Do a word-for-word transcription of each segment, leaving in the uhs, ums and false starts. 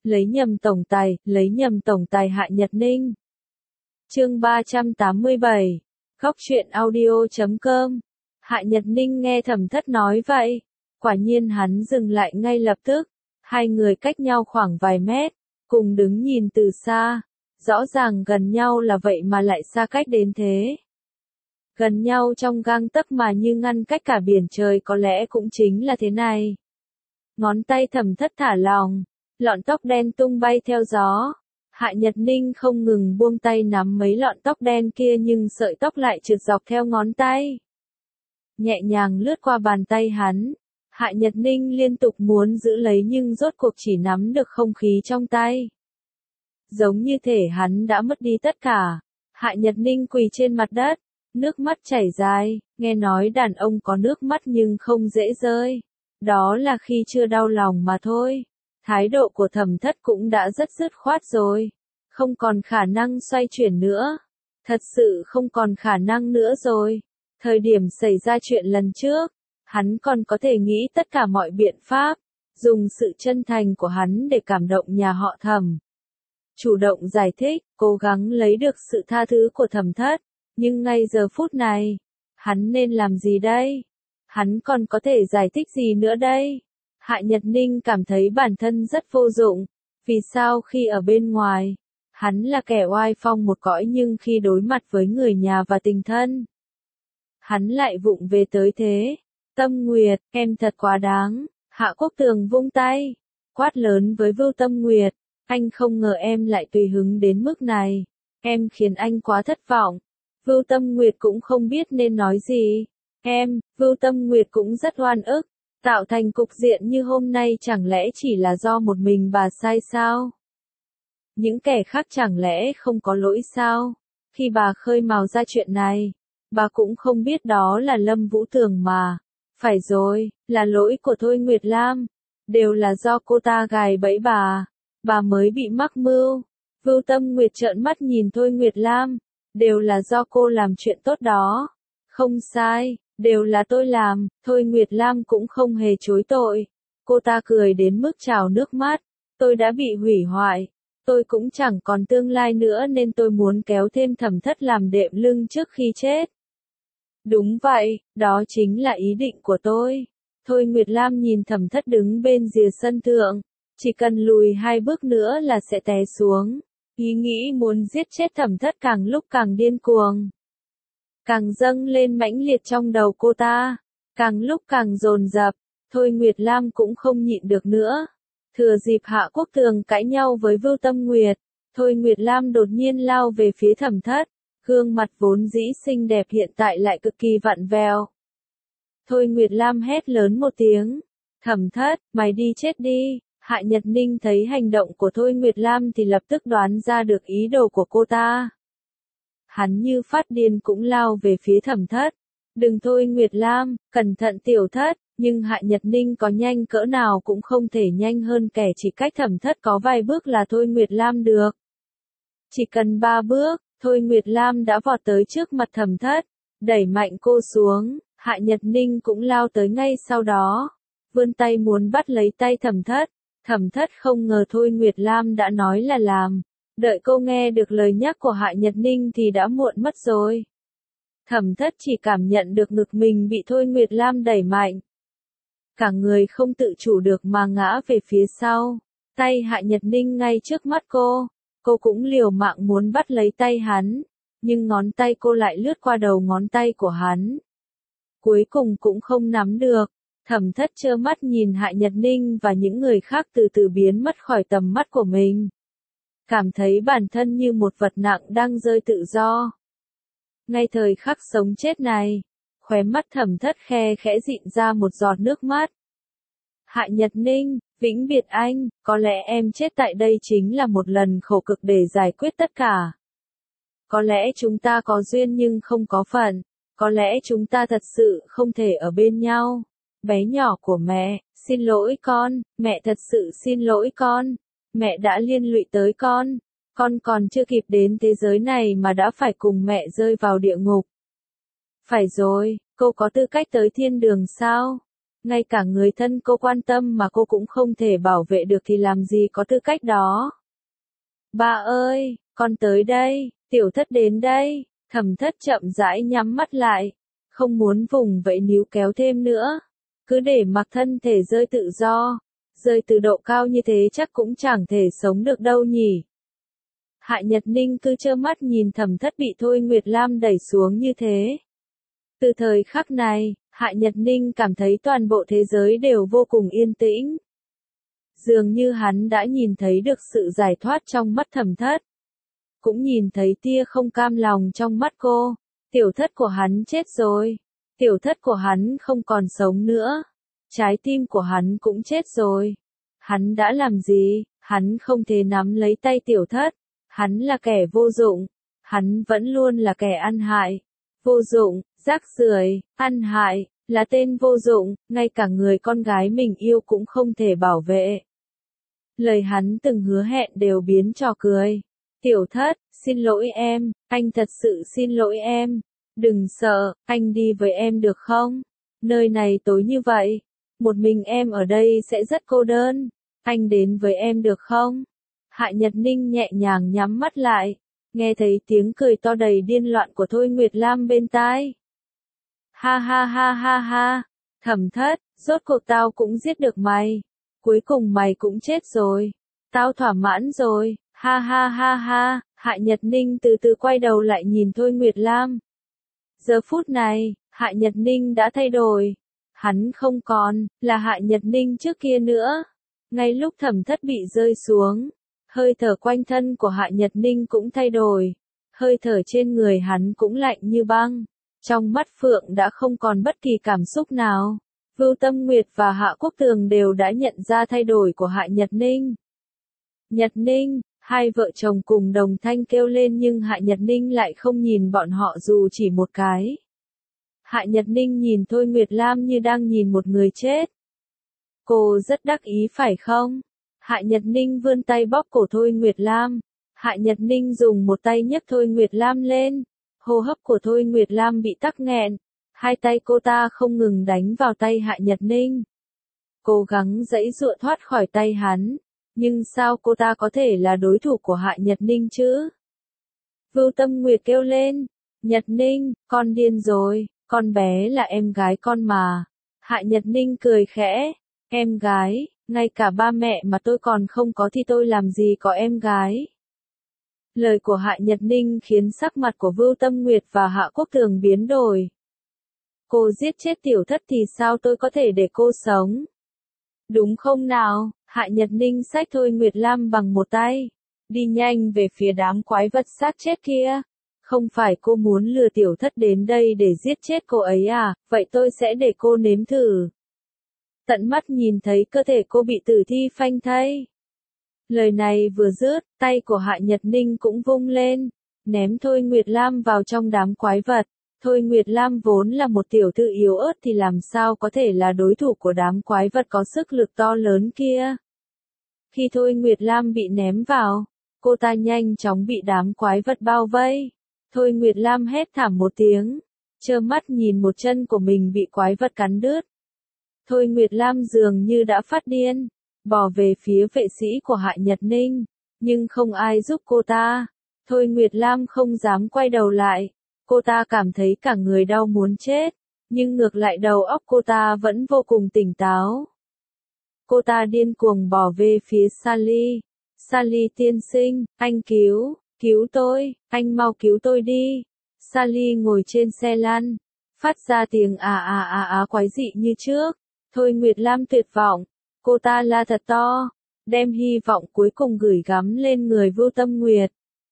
lấy nhầm tổng tài, lấy nhầm tổng tài Hạ Nhật Ninh. Chương ba trăm tám mươi bảy, góc truyện audio chấm com. Hạ Nhật Ninh nghe Thẩm Thất nói vậy, quả nhiên hắn dừng lại ngay lập tức, hai người cách nhau khoảng vài mét, cùng đứng nhìn từ xa, rõ ràng gần nhau là vậy mà lại xa cách đến thế. Gần nhau trong gang tấc mà như ngăn cách cả biển trời, có lẽ cũng chính là thế này. Ngón tay Thẩm Thất thả lỏng, lọn tóc đen tung bay theo gió. Hạ Nhật Ninh không ngừng buông tay nắm mấy lọn tóc đen kia, nhưng sợi tóc lại trượt dọc theo ngón tay, nhẹ nhàng lướt qua bàn tay hắn. Hạ Nhật Ninh liên tục muốn giữ lấy nhưng rốt cuộc chỉ nắm được không khí trong tay. Giống như thể hắn đã mất đi tất cả. Hạ Nhật Ninh quỳ trên mặt đất, nước mắt chảy dài, nghe nói đàn ông có nước mắt nhưng không dễ rơi. Đó là khi chưa đau lòng mà thôi. Thái độ của Thẩm Thất cũng đã rất dứt khoát rồi. Không còn khả năng xoay chuyển nữa. Thật sự không còn khả năng nữa rồi. Thời điểm xảy ra chuyện lần trước, hắn còn có thể nghĩ tất cả mọi biện pháp, dùng sự chân thành của hắn để cảm động nhà họ Thẩm. Chủ động giải thích, cố gắng lấy được sự tha thứ của Thẩm Thất. Nhưng ngay giờ phút này, hắn nên làm gì đây? Hắn còn có thể giải thích gì nữa đây? Hạ Nhật Ninh cảm thấy bản thân rất vô dụng. Vì sao khi ở bên ngoài, hắn là kẻ oai phong một cõi, nhưng khi đối mặt với người nhà và tình thân, hắn lại vụng về tới thế? Tâm Nguyệt, em thật quá đáng. Hạ Quốc Tường vung tay, quát lớn với Vưu Tâm Nguyệt. Anh không ngờ em lại tùy hứng đến mức này. Em khiến anh quá thất vọng. Vưu Tâm Nguyệt cũng không biết nên nói gì. Em, Vưu Tâm Nguyệt cũng rất oan ức. Tạo thành cục diện như hôm nay chẳng lẽ chỉ là do một mình bà sai sao? Những kẻ khác chẳng lẽ không có lỗi sao? Khi bà khơi mào ra chuyện này, bà cũng không biết đó là Lâm Vũ Tường mà. Phải rồi, là lỗi của Thôi Nguyệt Lam. Đều là do cô ta gài bẫy bà. Bà mới bị mắc mưu. Vưu Tâm Nguyệt trợn mắt nhìn Thôi Nguyệt Lam. Đều là do cô làm chuyện tốt đó. Không sai, đều là tôi làm. Thôi Nguyệt Lam cũng không hề chối tội. Cô ta cười đến mức trào nước mắt. Tôi đã bị hủy hoại. Tôi cũng chẳng còn tương lai nữa nên tôi muốn kéo thêm Thẩm Thất làm đệm lưng trước khi chết. Đúng vậy, đó chính là ý định của tôi. Thôi Nguyệt Lam nhìn Thẩm Thất đứng bên rìa sân thượng. Chỉ cần lùi hai bước nữa là sẽ té xuống. Ý nghĩ muốn giết chết Thẩm Thất càng lúc càng điên cuồng, càng dâng lên mãnh liệt trong đầu cô ta, càng lúc càng dồn dập. Thôi Nguyệt Lam cũng không nhịn được nữa. Thừa dịp Hạ Quốc Tường cãi nhau với Vưu Tâm Nguyệt, Thôi Nguyệt Lam đột nhiên lao về phía Thẩm Thất. Gương mặt vốn dĩ xinh đẹp hiện tại lại cực kỳ vặn vẹo. Thôi Nguyệt Lam hét lớn một tiếng. Thẩm Thất, mày đi chết đi. Hạ Nhật Ninh thấy hành động của Thôi Nguyệt Lam thì lập tức đoán ra được ý đồ của cô ta. Hắn như phát điên cũng lao về phía Thẩm Thất. Đừng Thôi Nguyệt Lam, cẩn thận tiểu thất. Nhưng Hạ Nhật Ninh có nhanh cỡ nào cũng không thể nhanh hơn kẻ chỉ cách Thẩm Thất có vài bước là Thôi Nguyệt Lam được. Chỉ cần ba bước, Thôi Nguyệt Lam đã vọt tới trước mặt Thẩm Thất, đẩy mạnh cô xuống. Hạ Nhật Ninh cũng lao tới ngay sau đó, vươn tay muốn bắt lấy tay Thẩm Thất. Thẩm Thất không ngờ Thôi Nguyệt Lam đã nói là làm. Đợi cô nghe được lời nhắc của Hạ Nhật Ninh thì đã muộn mất rồi. Thẩm Thất chỉ cảm nhận được ngực mình bị Thôi Nguyệt Lam đẩy mạnh. Cả người không tự chủ được mà ngã về phía sau. Tay Hạ Nhật Ninh ngay trước mắt cô. Cô cũng liều mạng muốn bắt lấy tay hắn. Nhưng ngón tay cô lại lướt qua đầu ngón tay của hắn. Cuối cùng cũng không nắm được. Thẩm Thất trơ mắt nhìn Hạ Nhật Ninh và những người khác từ từ biến mất khỏi tầm mắt của mình. Cảm thấy bản thân như một vật nặng đang rơi tự do. Ngay thời khắc sống chết này, khóe mắt Thẩm Thất khe khẽ dịn ra một giọt nước mắt. Hạ Nhật Ninh, vĩnh biệt anh, có lẽ em chết tại đây chính là một lần khổ cực để giải quyết tất cả. Có lẽ chúng ta có duyên nhưng không có phận. Có lẽ chúng ta thật sự không thể ở bên nhau. Bé nhỏ của mẹ, xin lỗi con, mẹ thật sự xin lỗi con. Mẹ đã liên lụy tới con. Con còn chưa kịp đến thế giới này mà đã phải cùng mẹ rơi vào địa ngục. Phải rồi, cô có tư cách tới thiên đường sao? Ngay cả người thân cô quan tâm mà cô cũng không thể bảo vệ được thì làm gì có tư cách đó. Ba ơi, con tới đây, tiểu thất đến đây, Thẩm Thất chậm rãi nhắm mắt lại, không muốn vùng vẫy níu kéo thêm nữa, cứ để mặc thân thể rơi tự do, rơi từ độ cao như thế chắc cũng chẳng thể sống được đâu nhỉ. Hạ Nhật Ninh cứ trơ mắt nhìn Thẩm Thất bị Thôi Nguyệt Lam đẩy xuống như thế. Từ thời khắc này, Hạ Nhật Ninh cảm thấy toàn bộ thế giới đều vô cùng yên tĩnh. Dường như hắn đã nhìn thấy được sự giải thoát trong mắt Thẩm Thất. Cũng nhìn thấy tia không cam lòng trong mắt cô. Tiểu thất của hắn chết rồi. Tiểu thất của hắn không còn sống nữa. Trái tim của hắn cũng chết rồi. Hắn đã làm gì? Hắn không thể nắm lấy tay tiểu thất. Hắn là kẻ vô dụng. Hắn vẫn luôn là kẻ ăn hại. Vô dụng, rác rưởi, ăn hại, là tên vô dụng, ngay cả người con gái mình yêu cũng không thể bảo vệ. Lời hắn từng hứa hẹn đều biến trò cười. Tiểu thất, xin lỗi em, anh thật sự xin lỗi em. Đừng sợ, anh đi với em được không? Nơi này tối như vậy, một mình em ở đây sẽ rất cô đơn. Anh đến với em được không? Hạ Nhật Ninh nhẹ nhàng nhắm mắt lại, nghe thấy tiếng cười to đầy điên loạn của Thôi Nguyệt Lam bên tai. Ha ha ha ha ha, Thẩm Thất, rốt cuộc tao cũng giết được mày. Cuối cùng mày cũng chết rồi. Tao thỏa mãn rồi, ha ha ha ha, Hạ Nhật Ninh từ từ quay đầu lại nhìn Thôi Nguyệt Lam. Giờ phút này, Hạ Nhật Ninh đã thay đổi. Hắn không còn là Hạ Nhật Ninh trước kia nữa. Ngay lúc Thẩm Thất bị rơi xuống, hơi thở quanh thân của Hạ Nhật Ninh cũng thay đổi. Hơi thở trên người hắn cũng lạnh như băng. Trong mắt Phượng đã không còn bất kỳ cảm xúc nào. Vưu Tâm Nguyệt và Hạ Quốc Tường đều đã nhận ra thay đổi của Hạ Nhật Ninh. Nhật Ninh, hai vợ chồng cùng đồng thanh kêu lên nhưng Hạ Nhật Ninh lại không nhìn bọn họ dù chỉ một cái. Hạ Nhật Ninh nhìn Thôi Nguyệt Lam như đang nhìn một người chết. Cô rất đắc ý phải không? Hạ Nhật Ninh vươn tay bóp cổ Thôi Nguyệt Lam. Hạ Nhật Ninh dùng một tay nhấc Thôi Nguyệt Lam lên. Hô hấp của Thôi Nguyệt Lam bị tắc nghẹn. Hai tay cô ta không ngừng đánh vào tay Hạ Nhật Ninh. Cố gắng giãy giụa thoát khỏi tay hắn. Nhưng sao cô ta có thể là đối thủ của Hạ Nhật Ninh chứ? Vưu Tâm Nguyệt kêu lên. Nhật Ninh, con điên rồi, con bé là em gái con mà. Hạ Nhật Ninh cười khẽ. Em gái, ngay cả ba mẹ mà tôi còn không có thì tôi làm gì có em gái. Lời của Hạ Nhật Ninh khiến sắc mặt của Vưu Tâm Nguyệt và Hạ Quốc Tường biến đổi. Cô giết chết tiểu thất thì sao tôi có thể để cô sống? Đúng không nào? Hạ Nhật Ninh xách Thôi Nguyệt Lam bằng một tay. Đi nhanh về phía đám quái vật xác chết kia. Không phải cô muốn lừa tiểu thất đến đây để giết chết cô ấy à? Vậy tôi sẽ để cô nếm thử. Tận mắt nhìn thấy cơ thể cô bị tử thi phanh thây. Lời này vừa dứt, tay của Hạ Nhật Ninh cũng vung lên. Ném Thôi Nguyệt Lam vào trong đám quái vật. Thôi Nguyệt Lam vốn là một tiểu thư yếu ớt thì làm sao có thể là đối thủ của đám quái vật có sức lực to lớn kia. Khi Thôi Nguyệt Lam bị ném vào, cô ta nhanh chóng bị đám quái vật bao vây. Thôi Nguyệt Lam hét thảm một tiếng, trơ mắt nhìn một chân của mình bị quái vật cắn đứt. Thôi Nguyệt Lam dường như đã phát điên, bỏ về phía vệ sĩ của Hạ Nhật Ninh, nhưng không ai giúp cô ta. Thôi Nguyệt Lam không dám quay đầu lại. Cô ta cảm thấy cả người đau muốn chết, nhưng ngược lại đầu óc cô ta vẫn vô cùng tỉnh táo. Cô ta điên cuồng bỏ về phía Sally. Sally tiên sinh, anh cứu, cứu tôi, anh mau cứu tôi đi. Sally ngồi trên xe lăn, phát ra tiếng à à à à quái dị như trước. Thôi Nguyệt Lam tuyệt vọng, cô ta la thật to, đem hy vọng cuối cùng gửi gắm lên người Vưu Tâm Nguyệt.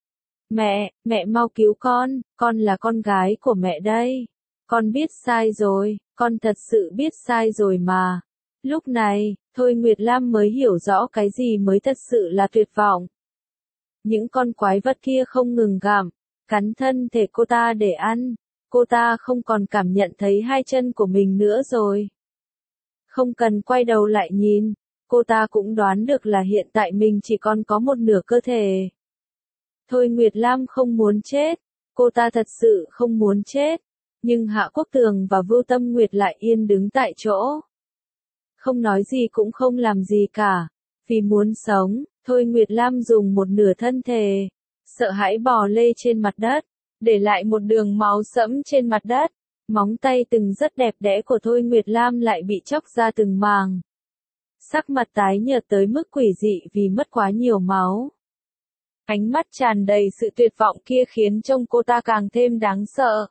Mẹ, mẹ mau cứu con, con là con gái của mẹ đây. Con biết sai rồi, con thật sự biết sai rồi mà. Lúc này, Thôi Nguyệt Lam mới hiểu rõ cái gì mới thật sự là tuyệt vọng. Những con quái vật kia không ngừng gặm, cắn thân thể cô ta để ăn. Cô ta không còn cảm nhận thấy hai chân của mình nữa rồi. Không cần quay đầu lại nhìn, cô ta cũng đoán được là hiện tại mình chỉ còn có một nửa cơ thể. Thôi Nguyệt Lam không muốn chết, cô ta thật sự không muốn chết, nhưng Hạ Quốc Tường và Vưu Tâm Nguyệt lại yên đứng tại chỗ. không nói gì cũng không làm gì cả. Vì muốn sống, Thôi Nguyệt Lam dùng một nửa thân thể, sợ hãi bò lê trên mặt đất, để lại một đường máu sẫm trên mặt đất. Móng tay từng rất đẹp đẽ của Thôi Nguyệt Lam lại bị chóc ra từng màng. Sắc mặt tái nhợt tới mức quỷ dị vì mất quá nhiều máu. Ánh mắt tràn đầy sự tuyệt vọng kia khiến trông cô ta càng thêm đáng sợ.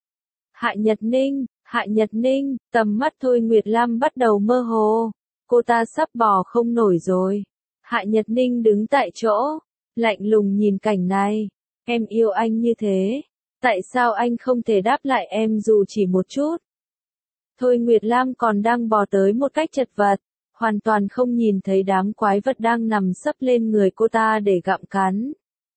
Hạ Nhật Ninh, Hạ Nhật Ninh, tầm mắt Thôi Nguyệt Lam bắt đầu mơ hồ. Cô ta sắp bò không nổi rồi. Hạ Nhật Ninh đứng tại chỗ, lạnh lùng nhìn cảnh này. Em yêu anh như thế. Tại sao anh không thể đáp lại em dù chỉ một chút? Thôi Nguyệt Lam còn đang bò tới một cách chật vật, hoàn toàn không nhìn thấy đám quái vật đang nằm sấp lên người cô ta để gặm cắn.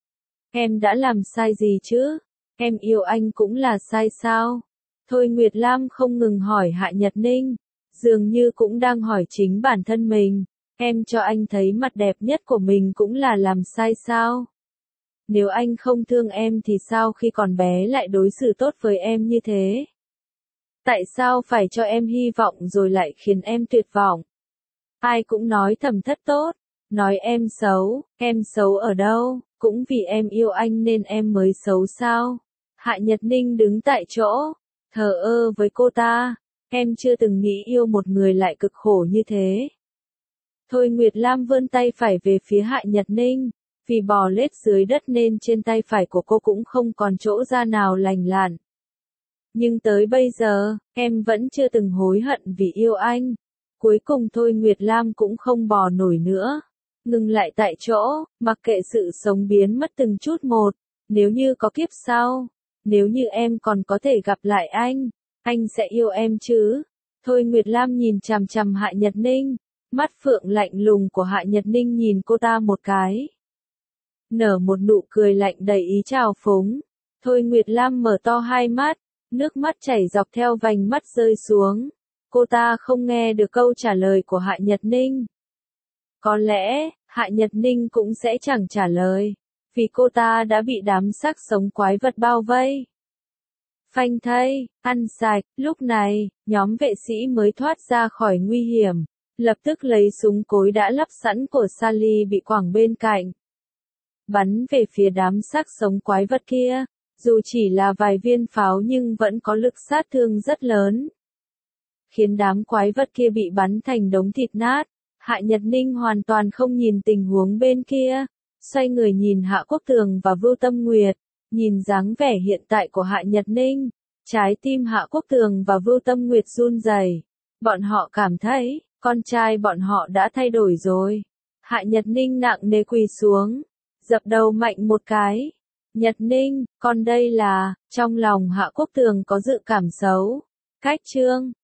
Em đã làm sai gì chứ? Em yêu anh cũng là sai sao? Thôi Nguyệt Lam không ngừng hỏi Hạ Nhật Ninh, dường như cũng đang hỏi chính bản thân mình. Em cho anh thấy mặt đẹp nhất của mình cũng là làm sai sao? Nếu anh không thương em thì sao khi còn bé lại đối xử tốt với em như thế? Tại sao phải cho em hy vọng rồi lại khiến em tuyệt vọng? Ai cũng nói Thẩm Thất tốt, nói em xấu, em xấu ở đâu, cũng vì em yêu anh nên em mới xấu sao? Hạ Nhật Ninh đứng tại chỗ, thờ ơ với cô ta, em chưa từng nghĩ yêu một người lại cực khổ như thế. Thôi Nguyệt Lam vươn tay phải về phía Hạ Nhật Ninh, vì bò lết dưới đất nên trên tay phải của cô cũng không còn chỗ da nào lành lặn. Nhưng tới bây giờ, em vẫn chưa từng hối hận vì yêu anh. Cuối cùng Thôi Nguyệt Lam cũng không bò nổi nữa. Ngừng lại tại chỗ, mặc kệ sự sống biến mất từng chút một. Nếu như có kiếp sau, nếu như em còn có thể gặp lại anh, anh sẽ yêu em chứ? Thôi Nguyệt Lam nhìn chằm chằm Hạ Nhật Ninh, mắt phượng lạnh lùng của Hạ Nhật Ninh nhìn cô ta một cái. Nở một nụ cười lạnh đầy ý trào phúng. Thôi Nguyệt Lam mở to hai mắt, nước mắt chảy dọc theo vành mắt rơi xuống. Cô ta không nghe được câu trả lời của Hạ Nhật Ninh. Có lẽ, Hạ Nhật Ninh cũng sẽ chẳng trả lời, vì cô ta đã bị đám xác sống quái vật bao vây. Phanh thây, ăn sạch, lúc này, nhóm vệ sĩ mới thoát ra khỏi nguy hiểm, lập tức lấy súng cối đã lắp sẵn của Sally bị quẳng bên cạnh. Bắn về phía đám xác sống quái vật kia, dù chỉ là vài viên pháo nhưng vẫn có lực sát thương rất lớn. Khiến đám quái vật kia bị bắn thành đống thịt nát. Hạ Nhật Ninh hoàn toàn không nhìn tình huống bên kia, xoay người nhìn Hạ Quốc Tường và Vưu Tâm Nguyệt, nhìn dáng vẻ hiện tại của Hạ Nhật Ninh, trái tim Hạ Quốc Tường và Vưu Tâm Nguyệt run rẩy. Bọn họ cảm thấy, con trai bọn họ đã thay đổi rồi. Hạ Nhật Ninh nặng nề quỳ xuống, dập đầu mạnh một cái. Nhật Ninh, con đây là, trong lòng Hạ Quốc Tường có dự cảm xấu. Cách chương